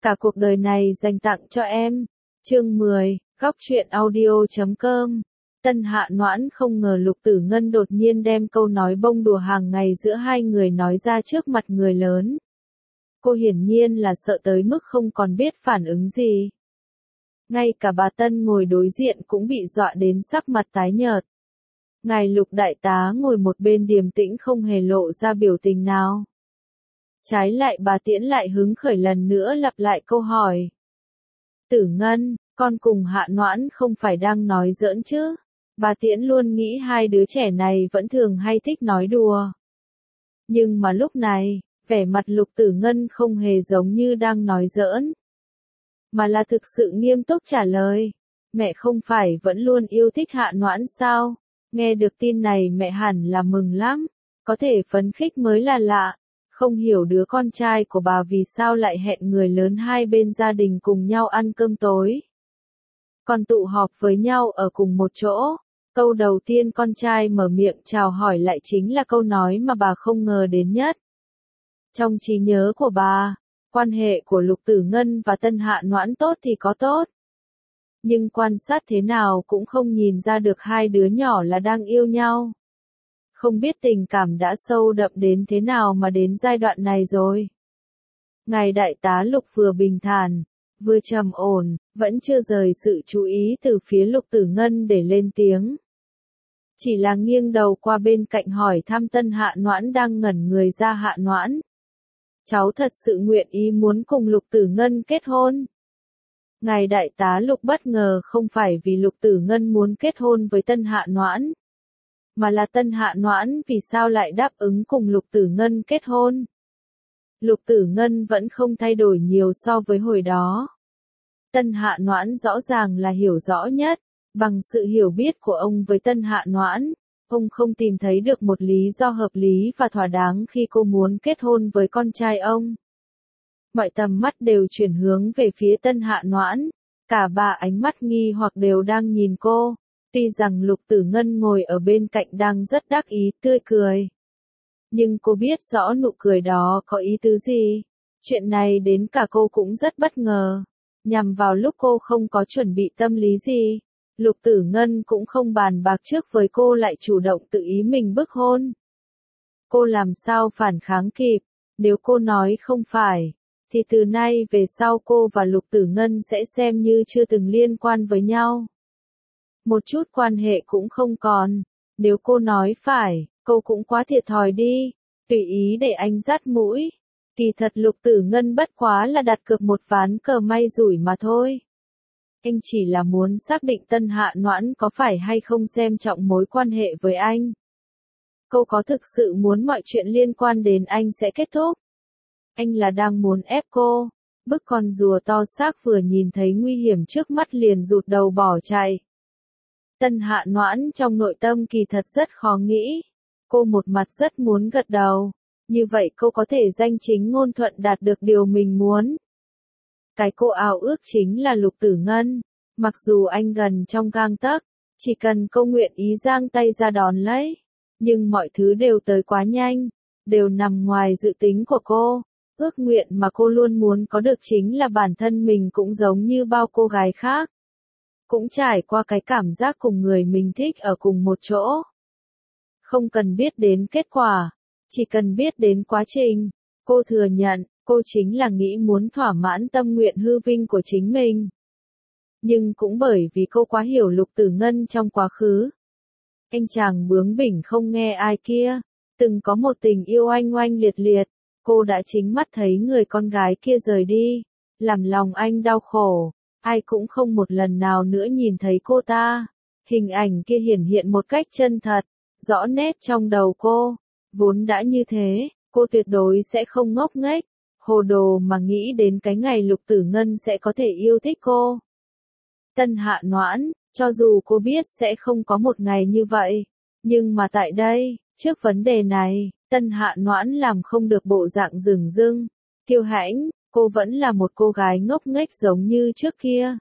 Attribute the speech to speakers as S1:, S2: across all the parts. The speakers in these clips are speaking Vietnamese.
S1: Cả cuộc đời này dành tặng cho em. Chương 10, Góc truyện audio.com. Tân Hạ Noãn không ngờ Lục Tử Ngân đột nhiên đem câu nói bông đùa hàng ngày giữa hai người nói ra trước mặt người lớn. Cô hiển nhiên là sợ tới mức không còn biết phản ứng gì. Ngay cả bà Tân ngồi đối diện cũng bị dọa đến sắc mặt tái nhợt. Ngài Lục đại tá ngồi một bên điềm tĩnh không hề lộ ra biểu tình nào. Trái lại bà Tiễn lại hứng khởi lần nữa lặp lại câu hỏi. Tử Ngân, con cùng Hạ Noãn không phải đang nói giỡn chứ? Bà Tiễn luôn nghĩ hai đứa trẻ này vẫn thường hay thích nói đùa. Nhưng mà lúc này, vẻ mặt Lục Tử Ngân không hề giống như đang nói giỡn, mà là thực sự nghiêm túc trả lời. Mẹ không phải vẫn luôn yêu thích Hạ Noãn sao? Nghe được tin này mẹ hẳn là mừng lắm, có thể phấn khích mới là lạ. Không hiểu đứa con trai của bà vì sao lại hẹn người lớn hai bên gia đình cùng nhau ăn cơm tối. Còn tụ họp với nhau ở cùng một chỗ. Câu đầu tiên con trai mở miệng chào hỏi lại chính là câu nói mà bà không ngờ đến nhất. Trong trí nhớ của bà, quan hệ của Lục Tử Ngân và Tân Hạ Noãn tốt thì có tốt. Nhưng quan sát thế nào cũng không nhìn ra được hai đứa nhỏ là đang yêu nhau. Không biết tình cảm đã sâu đậm đến thế nào mà đến giai đoạn này rồi. Ngài đại tá Lục vừa bình thản, vừa trầm ổn, vẫn chưa rời sự chú ý từ phía Lục Tử Ngân để lên tiếng. Chỉ là nghiêng đầu qua bên cạnh hỏi thăm Tân Hạ Noãn đang ngẩn người ra. Hạ Noãn, cháu thật sự nguyện ý muốn cùng Lục Tử Ngân kết hôn. Ngài đại tá Lục bất ngờ không phải vì Lục Tử Ngân muốn kết hôn với Tân Hạ Noãn, mà là Tân Hạ Noãn vì sao lại đáp ứng cùng Lục Tử Ngân kết hôn. Lục Tử Ngân vẫn không thay đổi nhiều so với hồi đó. Tân Hạ Noãn rõ ràng là hiểu rõ nhất, bằng sự hiểu biết của ông với Tân Hạ Noãn, ông không tìm thấy được một lý do hợp lý và thỏa đáng khi cô muốn kết hôn với con trai ông. Mọi tầm mắt đều chuyển hướng về phía Tân Hạ Noãn, cả ba ánh mắt nghi hoặc đều đang nhìn cô. Tuy rằng Lục Tử Ngân ngồi ở bên cạnh đang rất đắc ý tươi cười, nhưng cô biết rõ nụ cười đó có ý tứ gì. Chuyện này đến cả cô cũng rất bất ngờ. Nhằm vào lúc cô không có chuẩn bị tâm lý gì, Lục Tử Ngân cũng không bàn bạc trước với cô lại chủ động tự ý mình bức hôn. Cô làm sao phản kháng kịp, nếu cô nói không phải, thì từ nay về sau cô và Lục Tử Ngân sẽ xem như chưa từng liên quan với nhau. Một chút quan hệ cũng không còn. Nếu cô nói phải, cô cũng quá thiệt thòi đi, tùy ý để anh dắt mũi. Kỳ thật Lục Tử Ngân bất quá là đặt cược một ván cờ may rủi mà thôi. Anh chỉ là muốn xác định Tân Hạ Noãn có phải hay không xem trọng mối quan hệ với anh. Cô có thực sự muốn mọi chuyện liên quan đến anh sẽ kết thúc? Anh là đang muốn ép cô, bức con rùa to xác vừa nhìn thấy nguy hiểm trước mắt liền rụt đầu bỏ chạy. Tân Hạ Noãn trong nội tâm kỳ thật rất khó nghĩ. Cô một mặt rất muốn gật đầu, như vậy cô có thể danh chính ngôn thuận đạt được điều mình muốn. Cái cô ao ước chính là Lục Tử Ngân, mặc dù anh gần trong gang tấc, chỉ cần cô nguyện ý giang tay ra đón lấy. Nhưng mọi thứ đều tới quá nhanh, đều nằm ngoài dự tính của cô. Ước nguyện mà cô luôn muốn có được chính là bản thân mình cũng giống như bao cô gái khác, cũng trải qua cái cảm giác cùng người mình thích ở cùng một chỗ. Không cần biết đến kết quả, chỉ cần biết đến quá trình. Cô thừa nhận, cô chính là nghĩ muốn thỏa mãn tâm nguyện hư vinh của chính mình. Nhưng cũng bởi vì cô quá hiểu Lục Tử Ngân trong quá khứ. Anh chàng bướng bỉnh không nghe ai kia, từng có một tình yêu oanh oanh liệt liệt, cô đã chính mắt thấy người con gái kia rời đi, làm lòng anh đau khổ. Ai cũng không một lần nào nữa nhìn thấy cô ta. Hình ảnh kia hiển hiện một cách chân thật, rõ nét trong đầu cô. Vốn đã như thế, cô tuyệt đối sẽ không ngốc nghếch, hồ đồ mà nghĩ đến cái ngày Lục Tử Ngân sẽ có thể yêu thích cô. Tân Hạ Noãn, cho dù cô biết sẽ không có một ngày như vậy, nhưng mà tại đây, trước vấn đề này, Tân Hạ Noãn làm không được bộ dạng dửng dưng, kiêu hãnh. Cô vẫn là một cô gái ngốc nghếch giống như trước kia.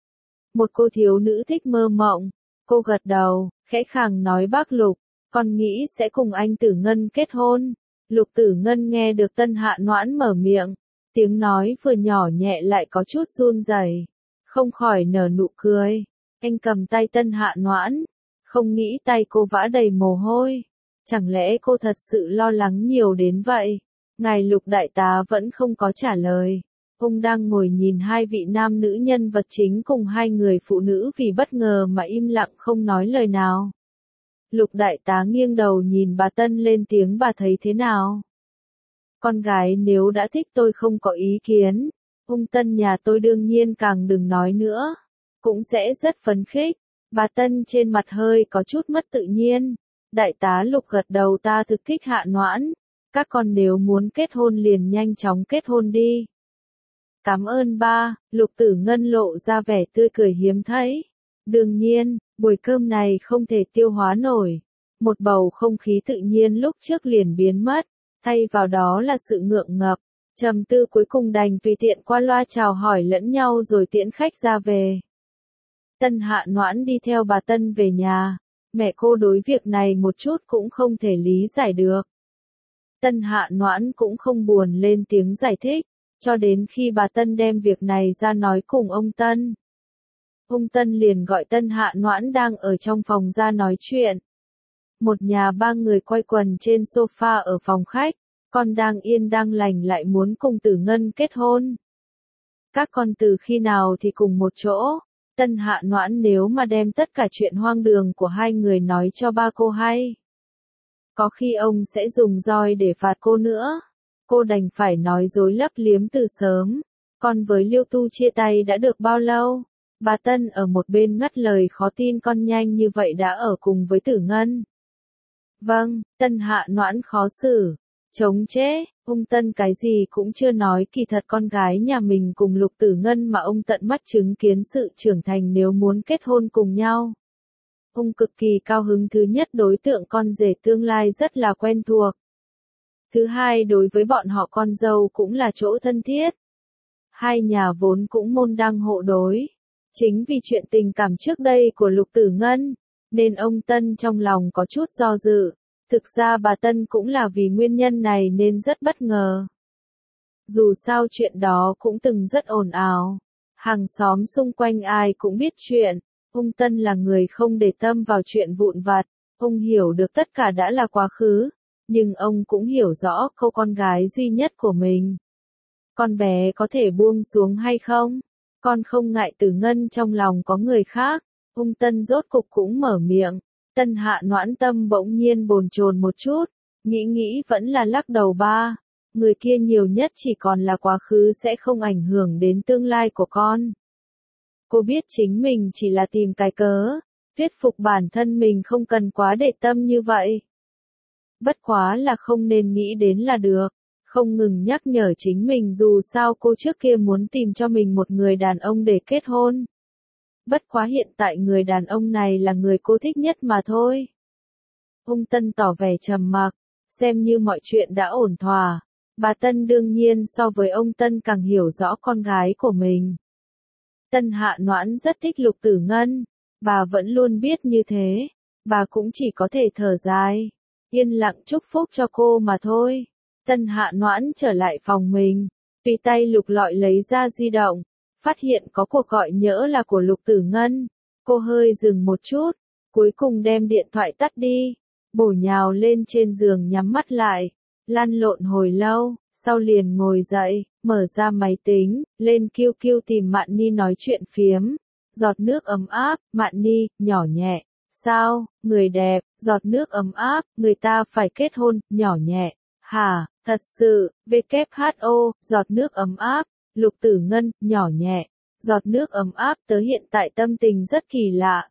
S1: Một cô thiếu nữ thích mơ mộng. Cô gật đầu, khẽ khàng nói bác Lục, con nghĩ sẽ cùng anh Tử Ngân kết hôn. Lục Tử Ngân nghe được Tân Hạ Noãn mở miệng, Tiếng nói vừa nhỏ nhẹ lại có chút run rẩy, không khỏi nở nụ cười. Anh cầm tay Tân Hạ Noãn, không nghĩ tay cô vã đầy mồ hôi. Chẳng lẽ cô thật sự lo lắng nhiều đến vậy? Ngài Lục đại tá vẫn không có trả lời. Ông đang ngồi nhìn hai vị nam nữ nhân vật chính cùng hai người phụ nữ vì bất ngờ mà im lặng không nói lời nào. Lục đại tá nghiêng đầu nhìn bà Tân lên tiếng, bà thấy thế nào? Con gái nếu đã thích tôi không có ý kiến. Ông Tân nhà tôi đương nhiên càng đừng nói nữa. Cũng sẽ rất phấn khích. Bà Tân trên mặt hơi có chút mất tự nhiên. Đại tá Lục gật đầu, ta thực thích Hạ Noãn. Các con nếu muốn kết hôn liền nhanh chóng kết hôn đi. Cảm ơn ba, Lục Tử Ngân lộ ra vẻ tươi cười hiếm thấy. Đương nhiên, buổi cơm này không thể tiêu hóa nổi. Một bầu không khí tự nhiên lúc trước liền biến mất, thay vào đó là sự ngượng ngập. Trầm tư cuối cùng đành tùy tiện qua loa chào hỏi lẫn nhau rồi tiễn khách ra về. Tân Hạ Noãn đi theo bà Tân về nhà. Mẹ cô đối việc này một chút cũng không thể lý giải được. Tân Hạ Noãn cũng không buồn lên tiếng giải thích, cho đến khi bà Tân đem việc này ra nói cùng ông Tân. Ông Tân liền gọi Tân Hạ Noãn đang ở trong phòng ra nói chuyện. Một nhà ba người quay quần trên sofa ở phòng khách, con đang yên đang lành lại muốn cùng Tử Ngân kết hôn. Các con từ khi nào thì cùng một chỗ? Tân Hạ Noãn nếu mà đem tất cả chuyện hoang đường của hai người nói cho ba cô hay, có khi ông sẽ dùng roi để phạt cô nữa. Cô đành phải nói dối lấp liếm từ sớm. Con với Liêu Tu chia tay đã được bao lâu? Bà Tân ở một bên ngắt lời, khó tin con nhanh như vậy đã ở cùng với Tử Ngân. Vâng, Tân Hạ Noãn khó xử. Chống chế, ông Tân cái gì cũng chưa nói, kỳ thật con gái nhà mình cùng Lục Tử Ngân mà ông tận mắt chứng kiến sự trưởng thành nếu muốn kết hôn cùng nhau. Ông cực kỳ cao hứng, thứ nhất đối tượng con rể tương lai rất là quen thuộc. Thứ hai đối với bọn họ con dâu cũng là chỗ thân thiết. Hai nhà vốn cũng môn đăng hộ đối. Chính vì chuyện tình cảm trước đây của Lục Tử Ngân, nên ông Tân trong lòng có chút do dự. Thực ra bà Tân cũng là vì nguyên nhân này nên rất bất ngờ. Dù sao chuyện đó cũng từng rất ồn ào. Hàng xóm xung quanh ai cũng biết chuyện. Ông Tân là người không để tâm vào chuyện vụn vặt. Ông hiểu được tất cả đã là quá khứ. Nhưng ông cũng hiểu rõ cô con gái duy nhất của mình. Con bé có thể buông xuống hay không? Con không ngại Tử Ngân trong lòng có người khác. Ông Tân rốt cục cũng mở miệng. Tân Hạ Noãn tâm bỗng nhiên bồn chồn một chút. Nghĩ vẫn là lắc đầu, ba. Người kia nhiều nhất chỉ còn là quá khứ, sẽ không ảnh hưởng đến tương lai của con. Cô biết chính mình chỉ là tìm cái cớ. Thuyết phục bản thân mình không cần quá để tâm như vậy. Bất quá là không nên nghĩ đến là được. Không ngừng nhắc nhở chính mình, dù sao cô trước kia muốn tìm cho mình một người đàn ông để kết hôn. Bất quá hiện tại người đàn ông này là người cô thích nhất mà thôi. Ông Tân tỏ vẻ trầm mặc, xem như mọi chuyện đã ổn thỏa. Bà Tân đương nhiên so với ông Tân càng hiểu rõ con gái của mình. Tân Hạ Noãn rất thích Lục Tử Ngân. Bà vẫn luôn biết như thế. Bà cũng chỉ có thể thở dài, yên lặng chúc phúc cho cô mà thôi. Tân Hạ Noãn trở lại phòng mình, tùy tay lục lọi lấy ra di động, phát hiện có cuộc gọi nhỡ là của Lục Tử Ngân. Cô hơi dừng một chút, cuối cùng đem điện thoại tắt đi, bổ nhào lên trên giường nhắm mắt lại, lăn lộn hồi lâu, sau liền ngồi dậy, mở ra máy tính, lên QQ tìm Mạn Ni nói chuyện phiếm. Giọt nước ấm áp, Mạn Ni, nhỏ nhẹ. Sao, người đẹp, giọt nước ấm áp, người ta phải kết hôn, nhỏ nhẹ. Hả, thật sự, WHO, giọt nước ấm áp, Lục Tử Ngân, nhỏ nhẹ. Giọt nước ấm áp, tớ hiện tại tâm tình rất kỳ lạ.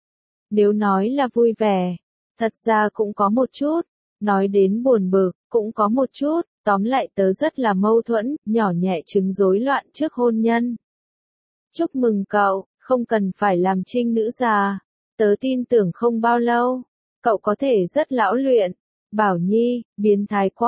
S1: Nếu nói là vui vẻ, thật ra cũng có một chút. Nói đến buồn bực, cũng có một chút. Tóm lại tớ rất là mâu thuẫn, nhỏ nhẹ chứng rối loạn trước hôn nhân. Chúc mừng cậu, không cần phải làm trinh nữ già. Tớ tin tưởng không bao lâu, cậu có thể rất lão luyện. Bảo Nhi, biến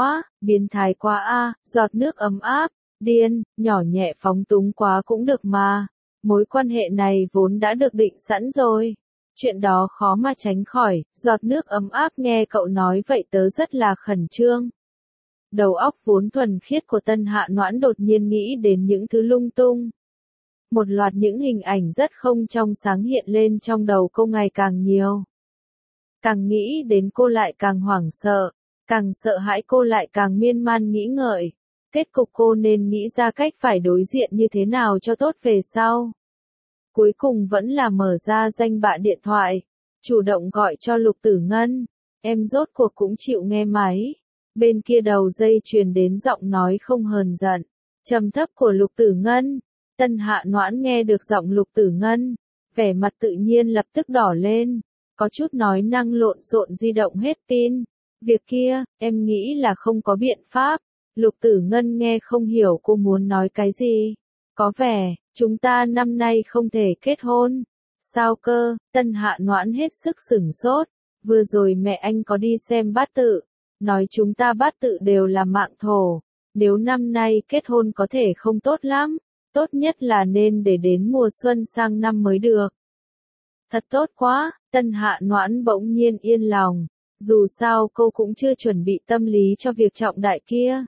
S1: thái quá a, giọt nước ấm áp, điên, nhỏ nhẹ phóng túng quá cũng được mà. Mối quan hệ này vốn đã được định sẵn rồi. Chuyện đó khó mà tránh khỏi, giọt nước ấm áp nghe cậu nói vậy tớ rất là khẩn trương. Đầu óc vốn thuần khiết của Tân Hạ Noãn đột nhiên nghĩ đến những thứ lung tung. Một loạt những hình ảnh rất không trong sáng hiện lên trong đầu cô ngày càng nhiều. Càng nghĩ đến cô lại càng hoảng sợ, càng sợ hãi cô lại càng miên man nghĩ ngợi. Kết cục cô nên nghĩ ra cách phải đối diện như thế nào cho tốt về sau. Cuối cùng vẫn là mở ra danh bạ điện thoại, chủ động gọi cho Lục Tử Ngân. Em rốt cuộc cũng chịu nghe máy. Bên kia đầu dây truyền đến giọng nói không hờn giận, trầm thấp của Lục Tử Ngân. Tân Hạ Noãn nghe được giọng Lục Tử Ngân, vẻ mặt tự nhiên lập tức đỏ lên, có chút nói năng lộn xộn di động hết pin. Việc kia, em nghĩ là không có biện pháp. Lục Tử Ngân nghe không hiểu cô muốn nói cái gì. Có vẻ, chúng ta năm nay không thể kết hôn. Sao cơ? Tân Hạ Noãn hết sức sửng sốt. Vừa rồi mẹ anh có đi xem bát tự, nói chúng ta bát tự đều là mạng thổ. Nếu năm nay kết hôn có thể không tốt lắm, tốt nhất là nên để đến mùa xuân sang năm mới được. Thật tốt quá, Tân Hạ Noãn bỗng nhiên yên lòng. Dù sao cô cũng chưa chuẩn bị tâm lý cho việc trọng đại kia.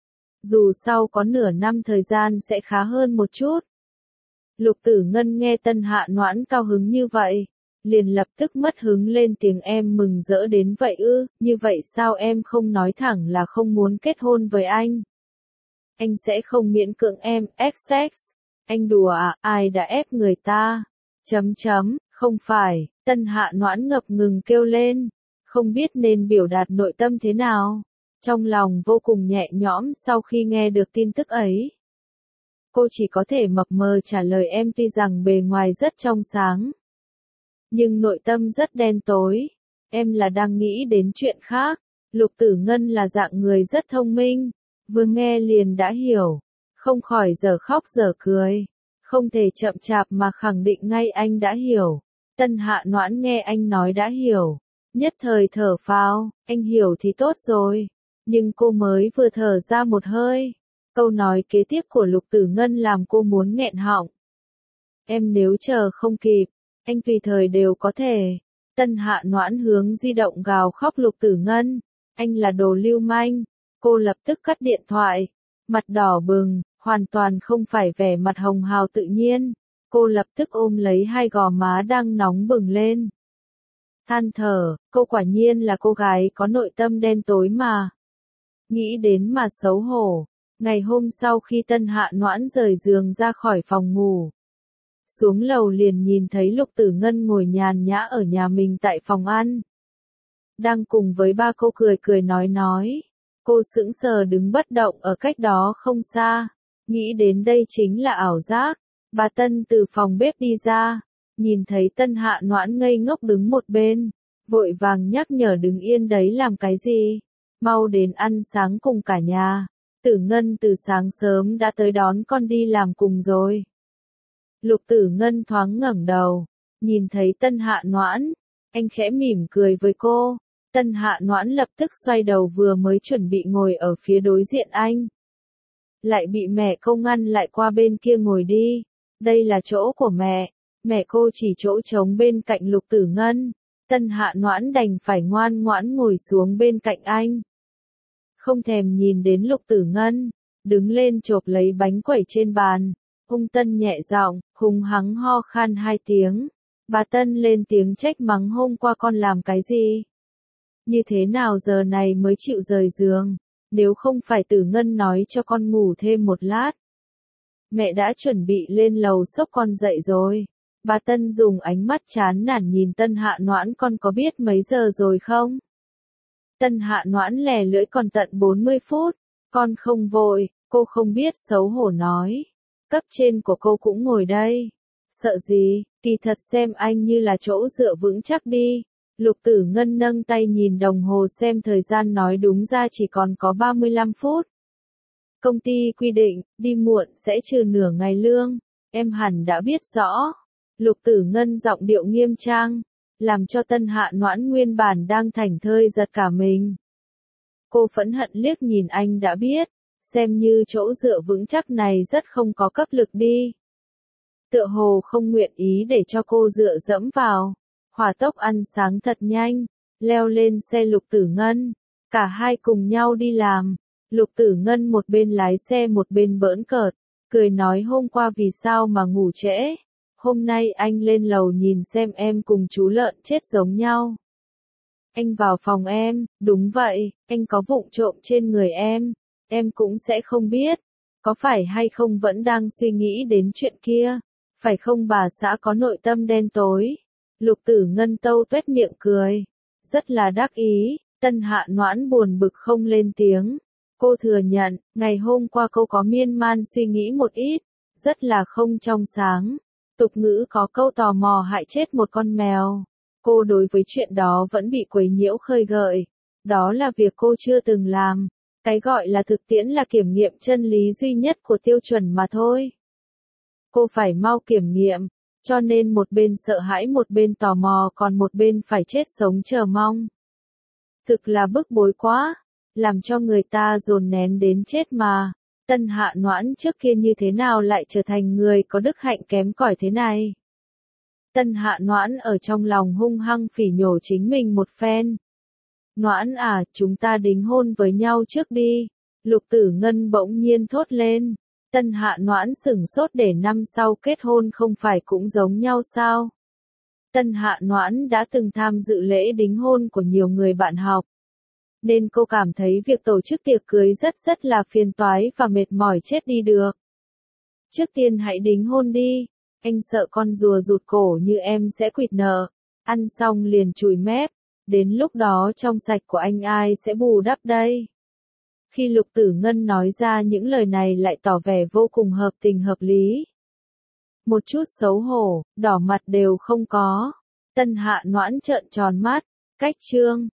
S1: Dù sau có nửa năm thời gian sẽ khá hơn một chút. Lục Tử Ngân nghe Tân Hạ Noãn cao hứng như vậy, liền lập tức mất hứng lên tiếng em mừng rỡ đến vậy ư, như vậy sao em không nói thẳng là không muốn kết hôn với anh? Anh sẽ không miễn cưỡng em, XX. Anh đùa à, ai đã ép người ta? Không phải, Tân Hạ Noãn ngập ngừng kêu lên, không biết nên biểu đạt nội tâm thế nào. Trong lòng vô cùng nhẹ nhõm sau khi nghe được tin tức ấy. Cô chỉ có thể mập mờ trả lời em tuy rằng bề ngoài rất trong sáng, nhưng nội tâm rất đen tối. Em là đang nghĩ đến chuyện khác. Lục Tử Ngân là dạng người rất thông minh, vừa nghe liền đã hiểu, không khỏi dở khóc dở cười, không thể chậm chạp mà khẳng định ngay anh đã hiểu. Tân Hạ Noãn nghe anh nói đã hiểu, nhất thời thở phào, anh hiểu thì tốt rồi. Nhưng cô mới vừa thở ra một hơi, câu nói kế tiếp của Lục Tử Ngân làm cô muốn nghẹn họng. Em nếu chờ không kịp, anh tùy thời đều có thể. Tân Hạ Noãn hướng di động gào khóc Lục Tử Ngân, anh là đồ lưu manh. Cô lập tức cắt điện thoại, mặt đỏ bừng, hoàn toàn không phải vẻ mặt hồng hào tự nhiên. Cô lập tức ôm lấy hai gò má đang nóng bừng lên. Than thở, cô quả nhiên là cô gái có nội tâm đen tối mà. Nghĩ đến mà xấu hổ. Ngày hôm sau khi Tân Hạ Noãn rời giường ra khỏi phòng ngủ, xuống lầu liền nhìn thấy Lục Tử Ngân ngồi nhàn nhã ở nhà mình tại phòng ăn. Đang cùng với ba cô cười cười nói. Cô sững sờ đứng bất động ở cách đó không xa. Nghĩ đến đây chính là ảo giác. Bà Tân từ phòng bếp đi ra, nhìn thấy Tân Hạ Noãn ngây ngốc đứng một bên, vội vàng nhắc nhở đứng yên đấy làm cái gì. Mau đến ăn sáng cùng cả nhà. Tử Ngân từ sáng sớm đã tới đón con đi làm cùng rồi. Lục Tử Ngân thoáng ngẩng đầu, nhìn thấy Tân Hạ Noãn, anh khẽ mỉm cười với cô. Tân Hạ Noãn lập tức xoay đầu vừa mới chuẩn bị ngồi ở phía đối diện anh, lại bị mẹ cô ngăn lại qua bên kia ngồi đi. Đây là chỗ của mẹ. Mẹ cô chỉ chỗ trống bên cạnh Lục Tử Ngân. Tân Hạ Noãn đành phải ngoan ngoãn ngồi xuống bên cạnh anh. Không thèm nhìn đến Lục Tử Ngân, đứng lên chộp lấy bánh quẩy trên bàn. Ung Tân nhẹ giọng, hùng hắng ho khan 2 tiếng. Bà Tân lên tiếng trách mắng hôm qua con làm cái gì? Như thế nào giờ này mới chịu rời giường? Nếu không phải Tử Ngân nói cho con ngủ thêm một lát, mẹ đã chuẩn bị lên lầu xốc con dậy rồi. Bà Tân dùng ánh mắt chán nản nhìn Tân Hạ Noãn, con có biết mấy giờ rồi không? Tân Hạ Noãn lè lưỡi, còn tận 40 phút. Con không vội, cô không biết xấu hổ nói. Cấp trên của cô cũng ngồi đây. Sợ gì, kỳ thật xem anh như là chỗ dựa vững chắc đi. Lục Tử Ngân nâng tay nhìn đồng hồ xem thời gian nói đúng ra chỉ còn có 35 phút. Công ty quy định, đi muộn sẽ trừ nửa ngày lương. Em hẳn đã biết rõ. Lục Tử Ngân giọng điệu nghiêm trang, làm cho Tân Hạ Noãn nguyên bản đang thảnh thơi giật cả mình. Cô phẫn hận liếc nhìn anh đã biết, xem như chỗ dựa vững chắc này rất không có cấp lực đi. Tựa hồ không nguyện ý để cho cô dựa dẫm vào. Hỏa tốc ăn sáng thật nhanh, leo lên xe Lục Tử Ngân, cả hai cùng nhau đi làm. Lục Tử Ngân một bên lái xe một bên bỡn cợt, cười nói hôm qua vì sao mà ngủ trễ. Hôm nay anh lên lầu nhìn xem em cùng chú lợn chết giống nhau. Anh vào phòng em, đúng vậy, anh có vụng trộm trên người em cũng sẽ không biết. Có phải hay không vẫn đang suy nghĩ đến chuyện kia, phải không bà xã có nội tâm đen tối. Lục Tử Ngân tâu tuét miệng cười, rất là đắc ý. Tân Hạ Noãn buồn bực không lên tiếng. Cô thừa nhận, ngày hôm qua cô có miên man suy nghĩ một ít, rất là không trong sáng. Tục ngữ có câu tò mò hại chết một con mèo. Cô đối với chuyện đó vẫn bị quấy nhiễu khơi gợi. Đó là việc cô chưa từng làm. Cái gọi là thực tiễn là kiểm nghiệm chân lý duy nhất của tiêu chuẩn mà thôi. Cô phải mau kiểm nghiệm, cho nên một bên sợ hãi một bên tò mò còn một bên phải chết sống chờ mong. Thực là bức bối quá, làm cho người ta dồn nén đến chết mà. Tân Hạ Noãn trước kia như thế nào lại trở thành người có đức hạnh kém cỏi thế này? Tân Hạ Noãn ở trong lòng hung hăng phỉ nhổ chính mình một phen. Noãn à, chúng ta đính hôn với nhau trước đi. Lục Tử Ngân bỗng nhiên thốt lên. Tân Hạ Noãn sửng sốt để năm sau kết hôn không phải cũng giống nhau sao? Tân Hạ Noãn đã từng tham dự lễ đính hôn của nhiều người bạn học. Nên cô cảm thấy việc tổ chức tiệc cưới rất là phiền toái và mệt mỏi chết đi được. Trước tiên hãy đính hôn đi. Anh sợ con rùa rụt cổ như em sẽ quỵt nợ. Ăn xong liền chùi mép. Đến lúc đó trong sạch của anh ai sẽ bù đắp đây? Khi Lục Tử Ngân nói ra những lời này lại tỏ vẻ vô cùng hợp tình hợp lý. Một chút xấu hổ, đỏ mặt đều không có. Tân Hạ Noãn trợn tròn mắt. Cách chương